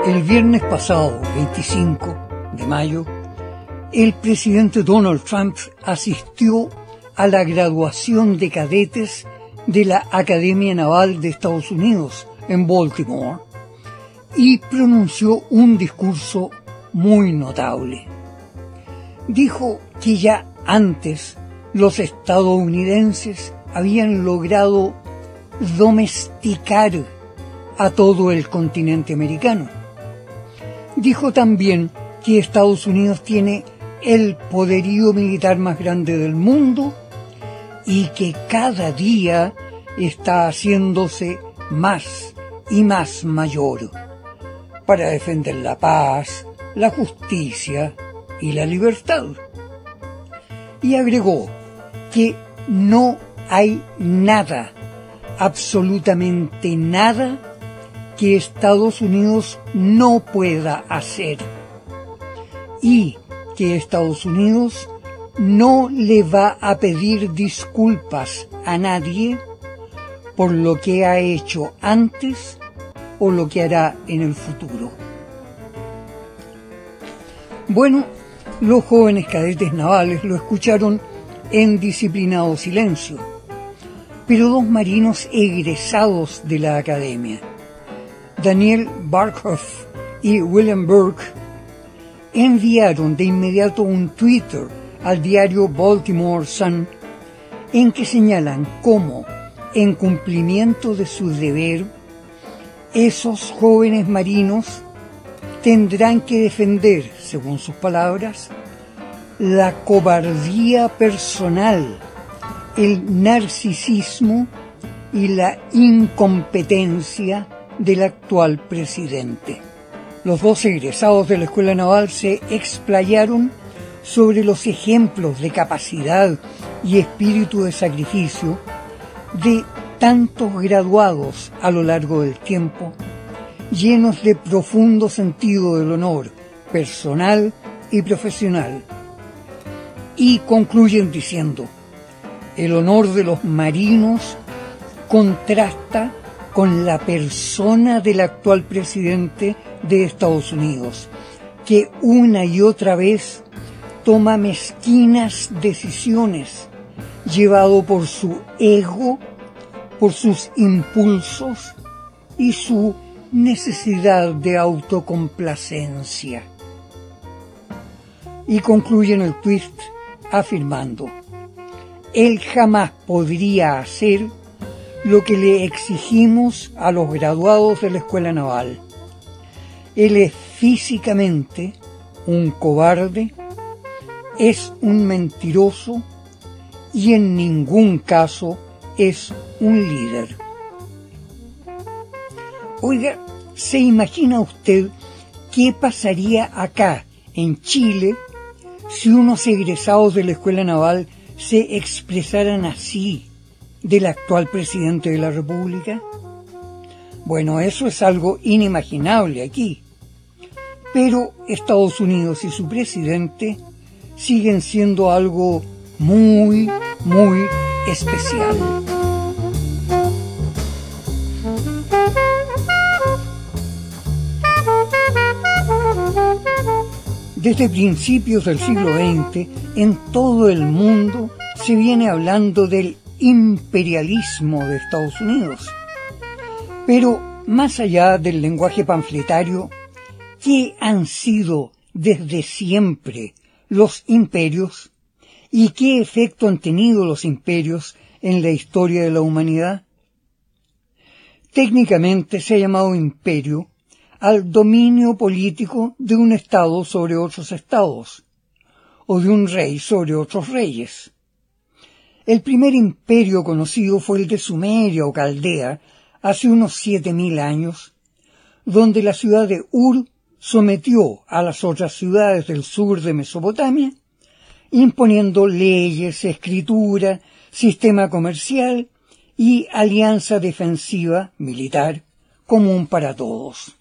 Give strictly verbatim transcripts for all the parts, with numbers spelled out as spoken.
El viernes pasado, veinticinco de mayo, el presidente Donald Trump asistió a la graduación de cadetes de la Academia Naval de Estados Unidos en Baltimore y pronunció un discurso muy notable. Dijo que ya antes los estadounidenses habían logrado domesticar a todo el continente americano. Dijo también que Estados Unidos tiene el poderío militar más grande del mundo y que cada día está haciéndose más y más mayor para defender la paz, la justicia y la libertad. Y agregó que no hay nada, absolutamente nada, que Estados Unidos no pueda hacer y que Estados Unidos no le va a pedir disculpas a nadie por lo que ha hecho antes o lo que hará en el futuro. Bueno, los jóvenes cadetes navales lo escucharon en disciplinado silencio, pero dos marinos egresados de la academia, Daniel Barkhoff y William Burke, enviaron de inmediato un Twitter al diario Baltimore Sun en que señalan cómo, en cumplimiento de su deber, esos jóvenes marinos tendrán que defender, según sus palabras, la cobardía personal, el narcisismo y la incompetencia del actual presidente. Los dos egresados de la Escuela Naval se explayaron sobre los ejemplos de capacidad y espíritu de sacrificio de tantos graduados a lo largo del tiempo, llenos de profundo sentido del honor personal y profesional. Y concluyen diciendo: el honor de los marinos contrasta con la persona del actual presidente de Estados Unidos, que una y otra vez toma mezquinas decisiones, llevado por su ego, por sus impulsos y su necesidad de autocomplacencia. Y concluyen el tweet afirmando: él jamás podría hacer lo que le exigimos a los graduados de la Escuela Naval. Él es físicamente un cobarde, es un mentiroso y en ningún caso es un líder. Oiga, ¿se imagina usted qué pasaría acá, en Chile, si unos egresados de la Escuela Naval se expresaran así del actual presidente de la República? Bueno, eso es algo inimaginable aquí. Pero Estados Unidos y su presidente siguen siendo algo muy, muy especial. Desde principios del siglo veinte, en todo el mundo se viene hablando del imperialismo de Estados Unidos. Pero más allá del lenguaje panfletario, ¿qué han sido desde siempre los imperios y qué efecto han tenido los imperios en la historia de la humanidad? Técnicamente se ha llamado imperio al dominio político de un estado sobre otros estados, o de un rey sobre otros reyes. El primer imperio conocido fue el de Sumeria o Caldea, hace unos siete mil años, donde la ciudad de Ur sometió a las otras ciudades del sur de Mesopotamia, imponiendo leyes, escritura, sistema comercial y alianza defensiva militar común para todos.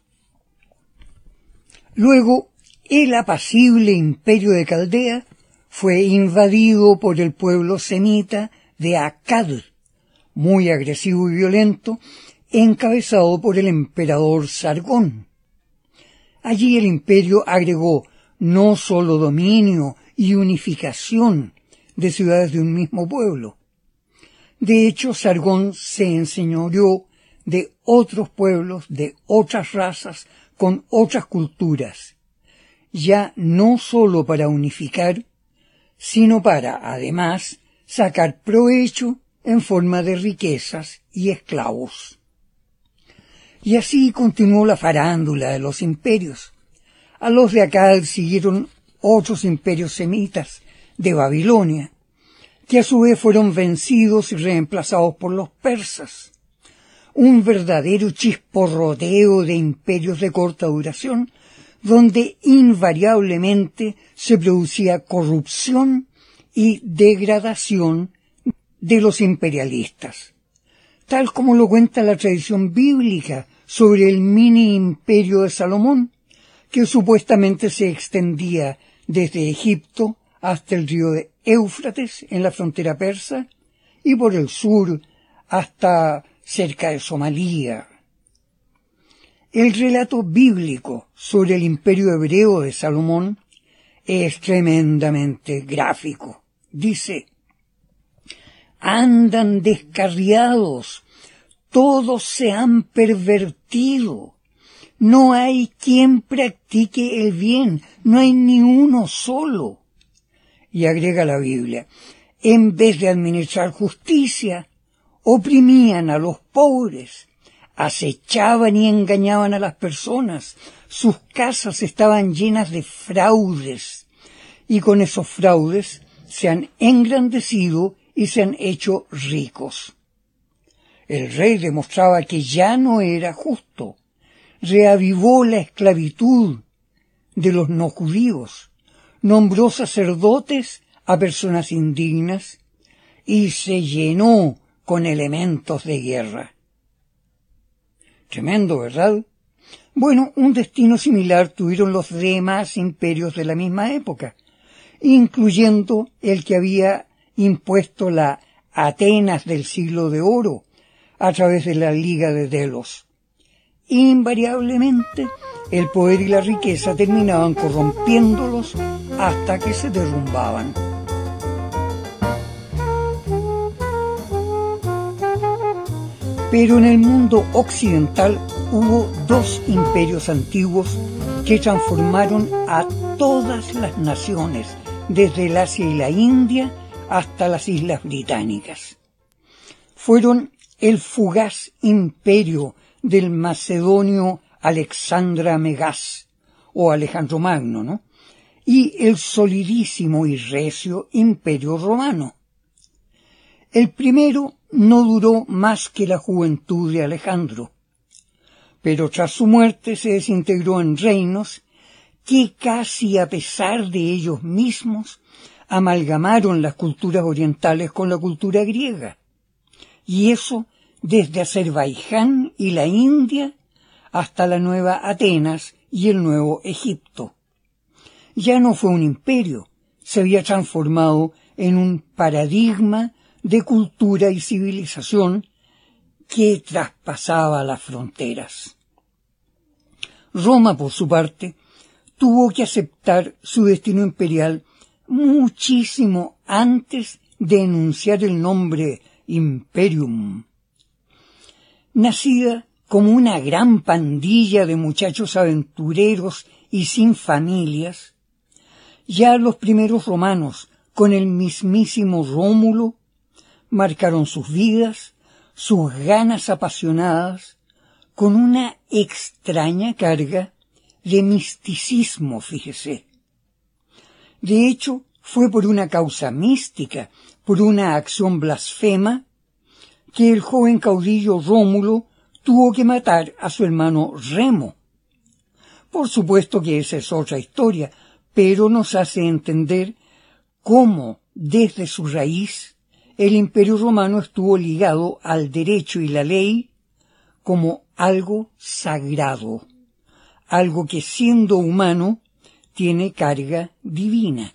Luego, el apacible imperio de Caldea fue invadido por el pueblo semita de Akkad, muy agresivo y violento, encabezado por el emperador Sargón. Allí el imperio agregó no solo dominio y unificación de ciudades de un mismo pueblo. De hecho, Sargón se enseñoreó de otros pueblos, de otras razas, con otras culturas, ya no solo para unificar, sino para, además, sacar provecho en forma de riquezas y esclavos. Y así continuó la farándula de los imperios. A los de Akkad siguieron otros imperios semitas de Babilonia, que a su vez fueron vencidos y reemplazados por los persas. Un verdadero chisporroteo de imperios de corta duración, donde invariablemente se producía corrupción y degradación de los imperialistas, tal como lo cuenta la tradición bíblica sobre el mini imperio de Salomón, que supuestamente se extendía desde Egipto hasta el río de Éufrates en la frontera persa y por el sur hasta cerca de Somalia. El relato bíblico sobre el imperio hebreo de Salomón es tremendamente gráfico. Dice: andan descarriados, todos se han pervertido, no hay quien practique el bien, no hay ni uno solo. Y agrega la Biblia: en vez de administrar justicia, oprimían a los pobres, acechaban y engañaban a las personas, sus casas estaban llenas de fraudes, y con esos fraudes se han engrandecido y se han hecho ricos. El rey demostraba que ya no era justo, reavivó la esclavitud de los no judíos, nombró sacerdotes a personas indignas y se llenó con elementos de guerra. Tremendo, ¿verdad? Bueno, un destino similar tuvieron los demás imperios de la misma época, incluyendo el que había impuesto la Atenas del siglo de oro a través de la Liga de Delos. Invariablemente, el poder y la riqueza terminaban corrompiéndolos hasta que se derrumbaban. Pero en el mundo occidental hubo dos imperios antiguos que transformaron a todas las naciones, desde el Asia y la India hasta las Islas Británicas. Fueron el fugaz imperio del macedonio Alexandra Megás, o Alejandro Magno, ¿no? Y el solidísimo y recio imperio romano. El primero no duró más que la juventud de Alejandro, pero tras su muerte se desintegró en reinos que casi a pesar de ellos mismos amalgamaron las culturas orientales con la cultura griega, y eso desde Azerbaiyán y la India hasta la nueva Atenas y el nuevo Egipto. Ya no fue un imperio, se había transformado en un paradigma de cultura y civilización que traspasaba las fronteras. Roma, por su parte, tuvo que aceptar su destino imperial muchísimo antes de enunciar el nombre Imperium. Nacida como una gran pandilla de muchachos aventureros y sin familias, ya los primeros romanos, con el mismísimo Rómulo, marcaron sus vidas, sus ganas apasionadas, con una extraña carga de misticismo, fíjese. De hecho, fue por una causa mística, por una acción blasfema, que el joven caudillo Rómulo tuvo que matar a su hermano Remo. Por supuesto que esa es otra historia, pero nos hace entender cómo, desde su raíz, el Imperio Romano estuvo ligado al derecho y la ley como algo sagrado, algo que siendo humano tiene carga divina.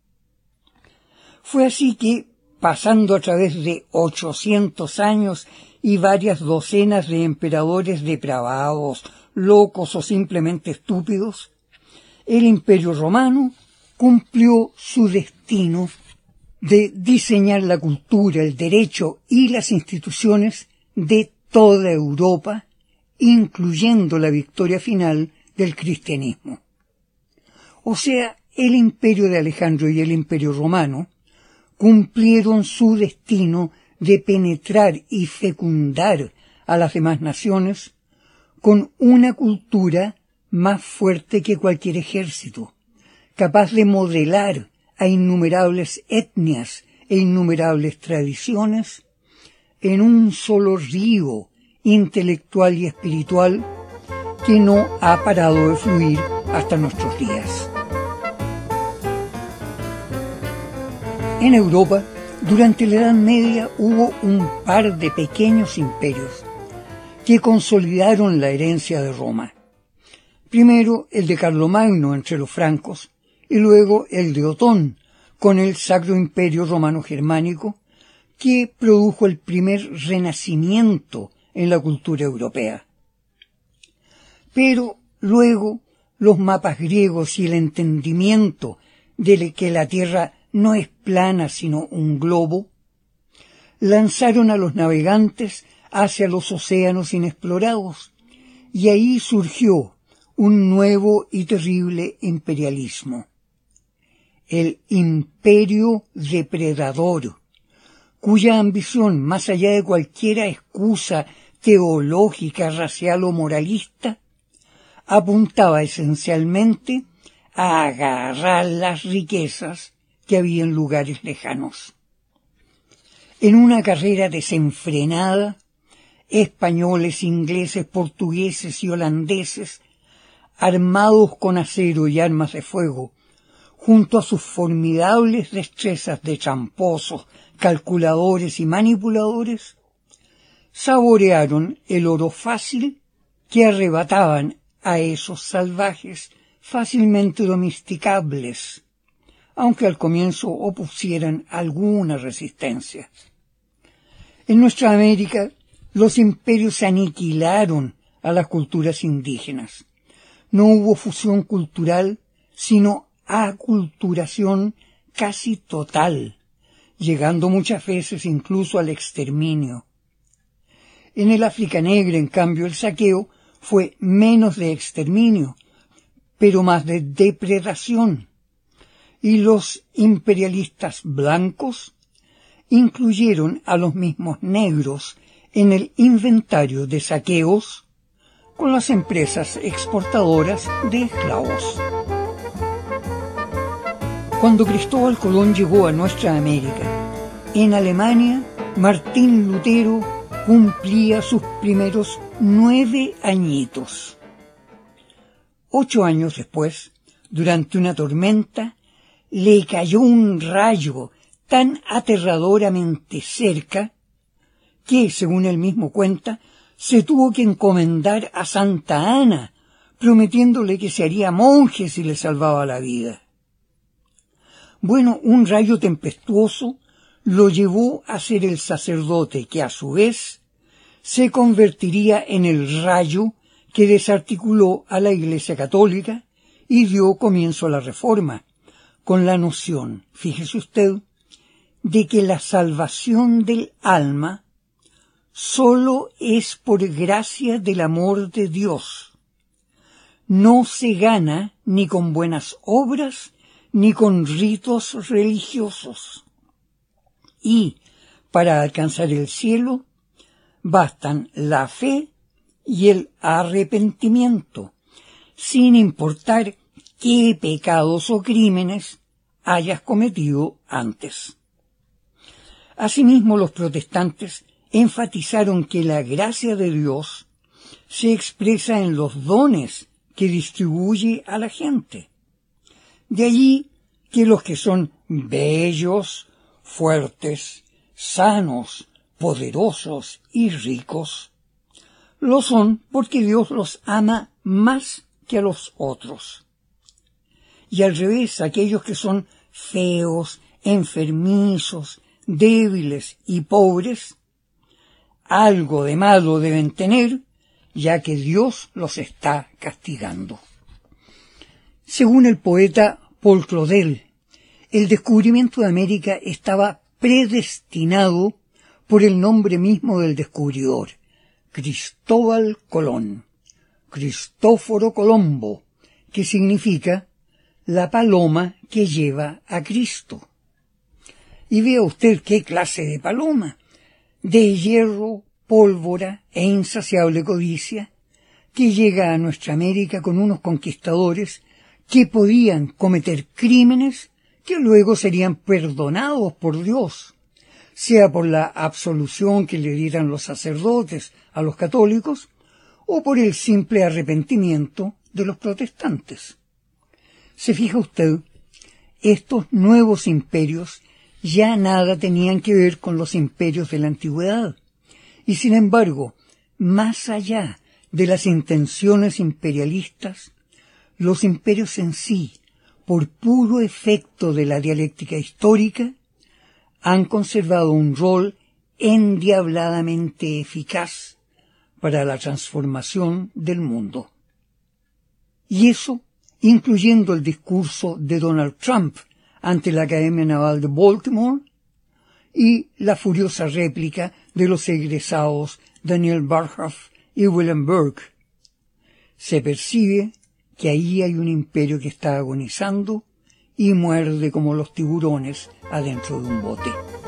Fue así que, pasando a través de ochocientos años y varias docenas de emperadores depravados, locos o simplemente estúpidos, el Imperio Romano cumplió su destino de diseñar la cultura, el derecho y las instituciones de toda Europa, incluyendo la victoria final del cristianismo. O sea, el Imperio de Alejandro y el Imperio Romano cumplieron su destino de penetrar y fecundar a las demás naciones con una cultura más fuerte que cualquier ejército, capaz de modelar a innumerables etnias e innumerables tradiciones en un solo río intelectual y espiritual que no ha parado de fluir hasta nuestros días. En Europa, durante la Edad Media hubo un par de pequeños imperios que consolidaron la herencia de Roma. Primero el de Carlomagno entre los francos y luego el de Otón con el Sacro Imperio Romano Germánico, que produjo el primer renacimiento en la cultura europea. Pero luego los mapas griegos y el entendimiento de que la Tierra no es plana sino un globo, lanzaron a los navegantes hacia los océanos inexplorados, y ahí surgió un nuevo y terrible imperialismo, el imperio depredador, cuya ambición, más allá de cualquier excusa teológica, racial o moralista, apuntaba esencialmente a agarrar las riquezas que había en lugares lejanos. En una carrera desenfrenada, españoles, ingleses, portugueses y holandeses, armados con acero y armas de fuego, junto a sus formidables destrezas de tramposos, calculadores y manipuladores, saborearon el oro fácil que arrebataban a esos salvajes fácilmente domesticables, aunque al comienzo opusieran alguna resistencia. En nuestra América, los imperios aniquilaron a las culturas indígenas. No hubo fusión cultural, sino aculturación casi total, llegando muchas veces incluso al exterminio. En el África Negra, en cambio, el saqueo fue menos de exterminio, pero más de depredación, y los imperialistas blancos incluyeron a los mismos negros en el inventario de saqueos con las empresas exportadoras de esclavos. Cuando Cristóbal Colón llegó a nuestra América, en Alemania, Martín Lutero cumplía sus primeros nueve añitos. Ocho años después, durante una tormenta, le cayó un rayo tan aterradoramente cerca que, según él mismo cuenta, se tuvo que encomendar a Santa Ana, prometiéndole que se haría monje si le salvaba la vida. Bueno, un rayo tempestuoso lo llevó a ser el sacerdote que, a su vez, se convertiría en el rayo que desarticuló a la Iglesia Católica y dio comienzo a la Reforma, con la noción, fíjese usted, de que la salvación del alma sólo es por gracia del amor de Dios. No se gana ni con buenas obras ni con ritos religiosos. Y, para alcanzar el cielo, bastan la fe y el arrepentimiento, sin importar qué pecados o crímenes hayas cometido antes. Asimismo, los protestantes enfatizaron que la gracia de Dios se expresa en los dones que distribuye a la gente. De allí que los que son bellos, fuertes, sanos, poderosos y ricos, lo son porque Dios los ama más que a los otros. Y al revés, aquellos que son feos, enfermizos, débiles y pobres, algo de malo deben tener ya que Dios los está castigando. Según el poeta Paul Claudel, el descubrimiento de América estaba predestinado por el nombre mismo del descubridor, Cristóbal Colón, Cristóforo Colombo, que significa la paloma que lleva a Cristo. Y vea usted qué clase de paloma, de hierro, pólvora e insaciable codicia, que llega a nuestra América con unos conquistadores que podían cometer crímenes que luego serían perdonados por Dios, sea por la absolución que le dieran los sacerdotes a los católicos o por el simple arrepentimiento de los protestantes. ¿Se fija usted? Estos nuevos imperios ya nada tenían que ver con los imperios de la antigüedad, y sin embargo, más allá de las intenciones imperialistas, los imperios en sí, por puro efecto de la dialéctica histórica, han conservado un rol endiabladamente eficaz para la transformación del mundo. Y eso, incluyendo el discurso de Donald Trump ante la Academia Naval de Baltimore y la furiosa réplica de los egresados Daniel Barhoff y William Burke. Se percibe que ahí hay un imperio que está agonizando y muerde como los tiburones adentro de un bote.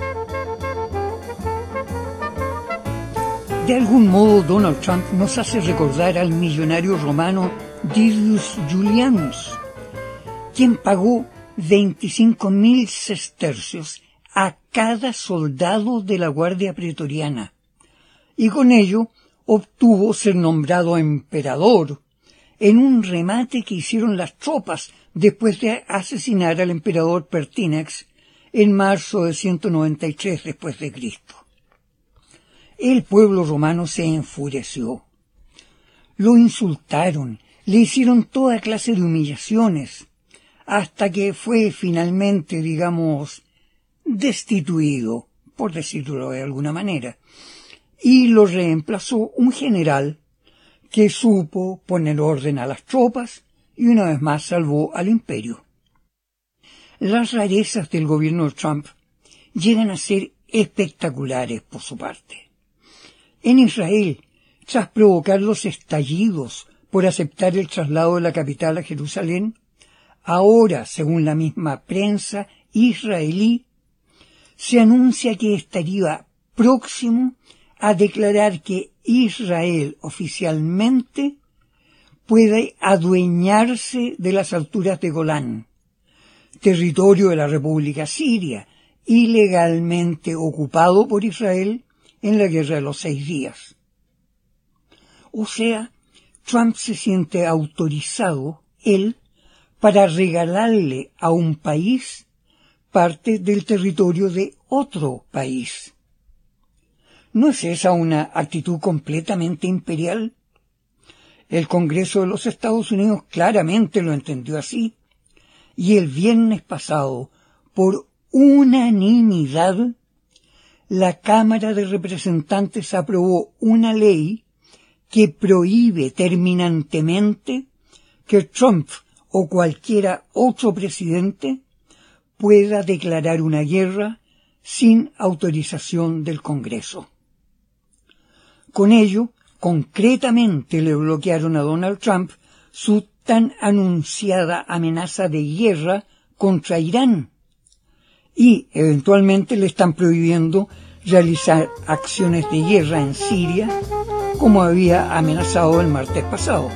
De algún modo, Donald Trump nos hace recordar al millonario romano Didius Julianus, quien pagó veinticinco mil sestercios a cada soldado de la Guardia Pretoriana, y con ello obtuvo ser nombrado emperador en un remate que hicieron las tropas después de asesinar al emperador Pertinax en marzo de ciento noventa y tres después de Cristo. El pueblo romano se enfureció. Lo insultaron, le hicieron toda clase de humillaciones, hasta que fue finalmente, digamos, destituido, por decirlo de alguna manera, y lo reemplazó un general que supo poner orden a las tropas y una vez más salvó al imperio. Las rarezas del gobierno de Trump llegan a ser espectaculares por su parte. En Israel, tras provocar los estallidos por aceptar el traslado de la capital a Jerusalén, ahora, según la misma prensa israelí, se anuncia que estaría próximo a declarar que Israel oficialmente puede adueñarse de las alturas de Golán, territorio de la República Siria, ilegalmente ocupado por Israel en la Guerra de los Seis Días. O sea, Trump se siente autorizado, él, para regalarle a un país parte del territorio de otro país. ¿No es esa una actitud completamente imperial? El Congreso de los Estados Unidos claramente lo entendió así, y el viernes pasado, por unanimidad, la Cámara de Representantes aprobó una ley que prohíbe terminantemente que Trump o cualquiera otro presidente pueda declarar una guerra sin autorización del Congreso. Con ello, concretamente le bloquearon a Donald Trump su tan anunciada amenaza de guerra contra Irán y eventualmente le están prohibiendo realizar acciones de guerra en Siria, como había amenazado el martes pasado.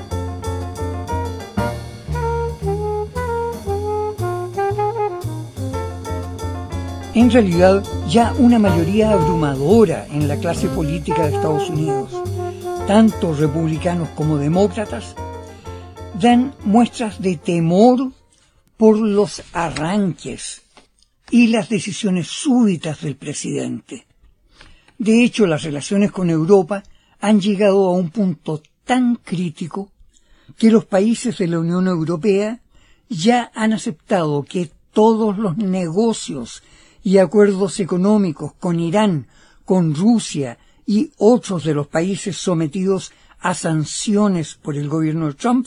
En realidad, ya una mayoría abrumadora en la clase política de Estados Unidos, tanto republicanos como demócratas, dan muestras de temor por los arranques y las decisiones súbitas del presidente. De hecho, las relaciones con Europa han llegado a un punto tan crítico que los países de la Unión Europea ya han aceptado que todos los negocios y acuerdos económicos con Irán, con Rusia y otros de los países sometidos a sanciones por el gobierno de Trump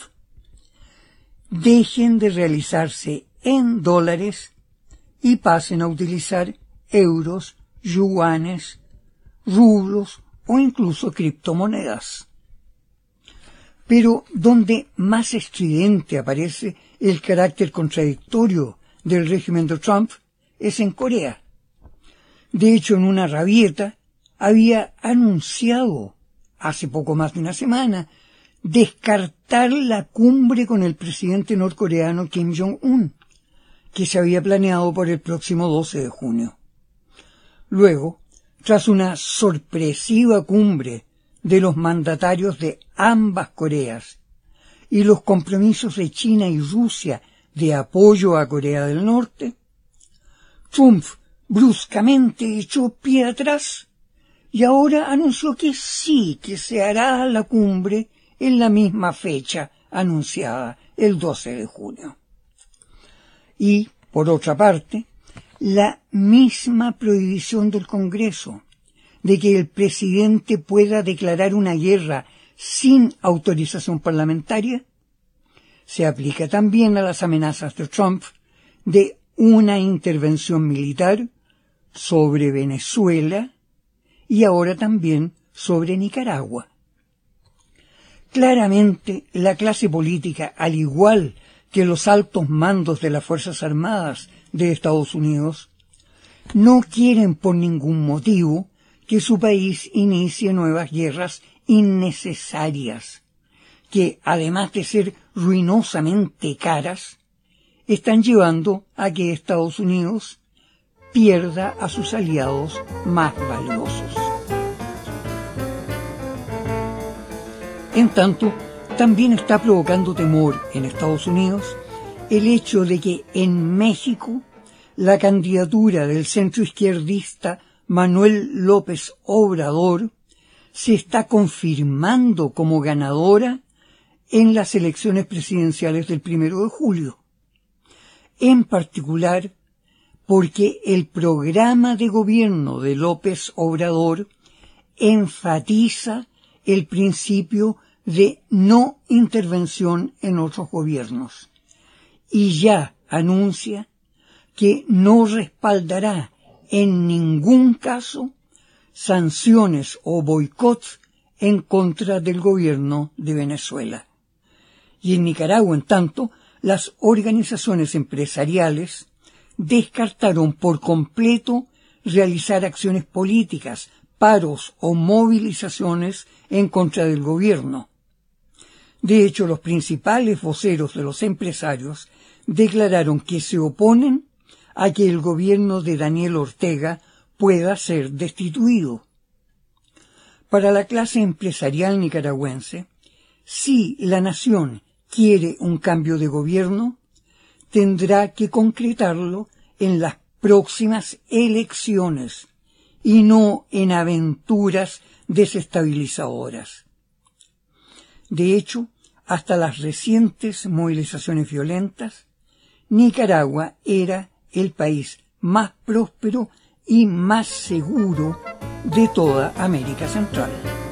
dejen de realizarse en dólares y pasen a utilizar euros, yuanes, rublos o incluso criptomonedas. Pero donde más estridente aparece el carácter contradictorio del régimen de Trump es en Corea. De hecho, en una rabieta había anunciado hace poco más de una semana descartar la cumbre con el presidente norcoreano Kim Jong-un, que se había planeado para el próximo doce de junio. Luego, tras una sorpresiva cumbre de los mandatarios de ambas Coreas y los compromisos de China y Rusia de apoyo a Corea del Norte, Trump bruscamente echó pie atrás y ahora anunció que sí, que se hará la cumbre en la misma fecha anunciada, el doce de junio. Y, por otra parte, la misma prohibición del Congreso de que el presidente pueda declarar una guerra sin autorización parlamentaria se aplica también a las amenazas de Trump de una intervención militar sobre Venezuela y ahora también sobre Nicaragua. Claramente, la clase política, al igual que los altos mandos de las Fuerzas Armadas de Estados Unidos, no quieren por ningún motivo que su país inicie nuevas guerras innecesarias, que, además de ser ruinosamente caras, están llevando a que Estados Unidos pierda a sus aliados más valiosos. En tanto, también está provocando temor en Estados Unidos el hecho de que en México la candidatura del centroizquierdista Manuel López Obrador se está confirmando como ganadora en las elecciones presidenciales del primero de julio. En particular, porque el programa de gobierno de López Obrador enfatiza el principio de no intervención en otros gobiernos y ya anuncia que no respaldará en ningún caso sanciones o boicots en contra del gobierno de Venezuela. Y en Nicaragua, en tanto, las organizaciones empresariales descartaron por completo realizar acciones políticas, paros o movilizaciones en contra del gobierno. De hecho, los principales voceros de los empresarios declararon que se oponen a que el gobierno de Daniel Ortega pueda ser destituido. Para la clase empresarial nicaragüense, si la nación quiere un cambio de gobierno, tendrá que concretarlo en las próximas elecciones y no en aventuras desestabilizadoras. De hecho, hasta las recientes movilizaciones violentas, Nicaragua era el país más próspero y más seguro de toda América Central.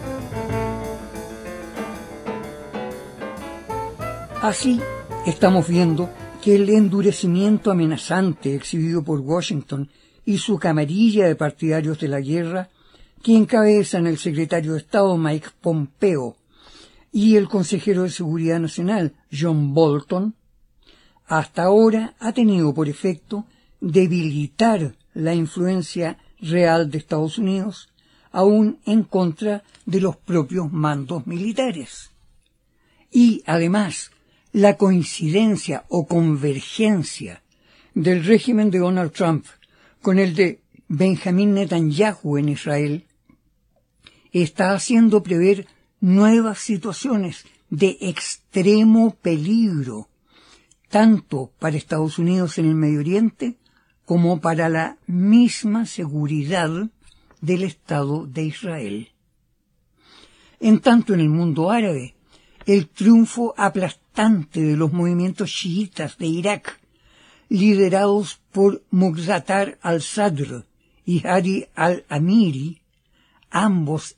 Así, estamos viendo que el endurecimiento amenazante exhibido por Washington y su camarilla de partidarios de la guerra, que encabezan el secretario de Estado Mike Pompeo y el consejero de Seguridad Nacional John Bolton, hasta ahora ha tenido por efecto debilitar la influencia real de Estados Unidos, aún en contra de los propios mandos militares. Y, además, la coincidencia o convergencia del régimen de Donald Trump con el de Benjamín Netanyahu en Israel está haciendo prever nuevas situaciones de extremo peligro, tanto para Estados Unidos en el Medio Oriente como para la misma seguridad del Estado de Israel. En tanto, en el mundo árabe, el triunfo aplastante de los movimientos chiitas de Irak, liderados por Muqtada al-Sadr y Hadi al-Amiri, ambos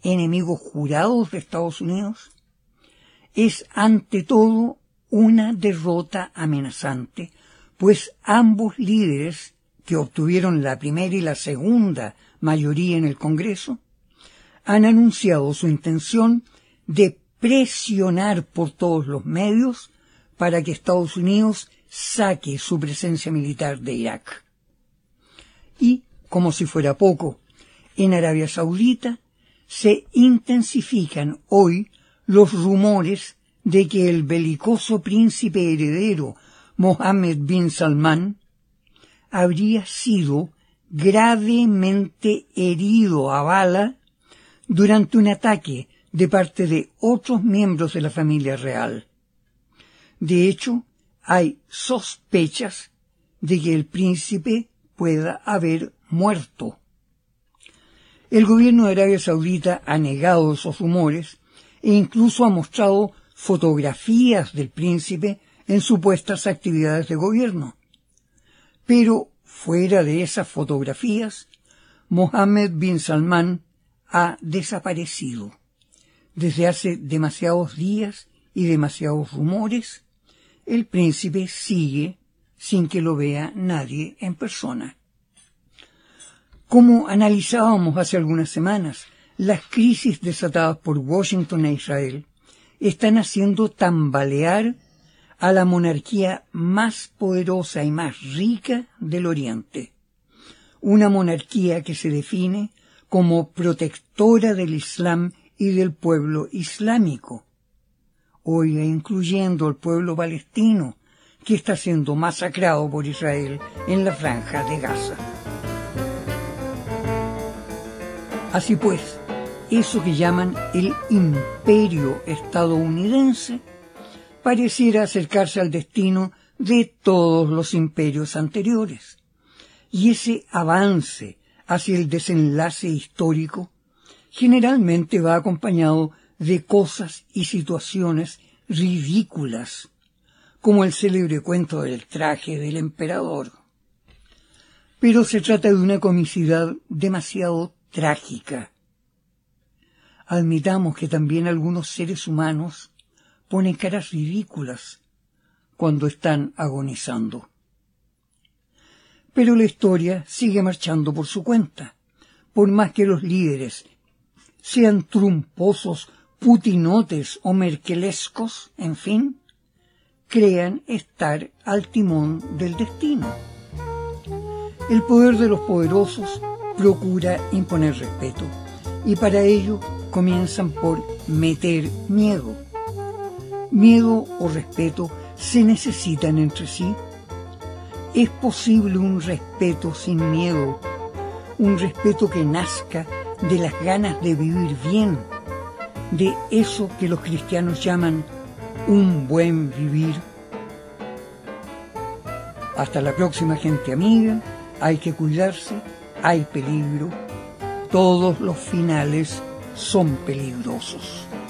enemigos jurados de Estados Unidos, es ante todo una derrota amenazante, pues ambos líderes, que obtuvieron la primera y la segunda mayoría en el Congreso, han anunciado su intención de presionar por todos los medios para que Estados Unidos saque su presencia militar de Irak. Y, como si fuera poco, en Arabia Saudita se intensifican hoy los rumores de que el belicoso príncipe heredero Mohammed bin Salman habría sido gravemente herido a bala durante un ataque de parte de otros miembros de la familia real. De hecho, hay sospechas de que el príncipe pueda haber muerto. El gobierno de Arabia Saudita ha negado esos rumores e incluso ha mostrado fotografías del príncipe en supuestas actividades de gobierno. Pero fuera de esas fotografías, Mohammed bin Salman ha desaparecido. Desde hace demasiados días y demasiados rumores, el príncipe sigue sin que lo vea nadie en persona. Como analizábamos hace algunas semanas, las crisis desatadas por Washington e Israel están haciendo tambalear a la monarquía más poderosa y más rica del Oriente, una monarquía que se define como protectora del Islam y del pueblo islámico, hoy incluyendo el pueblo palestino, que está siendo masacrado por Israel en la Franja de Gaza. Así pues, eso que llaman el imperio estadounidense pareciera acercarse al destino de todos los imperios anteriores, y ese avance hacia el desenlace histórico generalmente va acompañado de cosas y situaciones ridículas, como el célebre cuento del traje del emperador. Pero se trata de una comicidad demasiado trágica. Admitamos que también algunos seres humanos ponen caras ridículas cuando están agonizando. Pero la historia sigue marchando por su cuenta, por más que los líderes sean trumposos, putinotes o merkelescos, en fin, crean estar al timón del destino. El poder de los poderosos procura imponer respeto, y para ello comienzan por meter miedo. Miedo o respeto se necesitan entre sí. ¿Es posible un respeto sin miedo? Un respeto que nazca de las ganas de vivir bien, de eso que los cristianos llaman un buen vivir. Hasta la próxima, gente amiga. Hay que cuidarse, hay peligro. Todos los finales son peligrosos.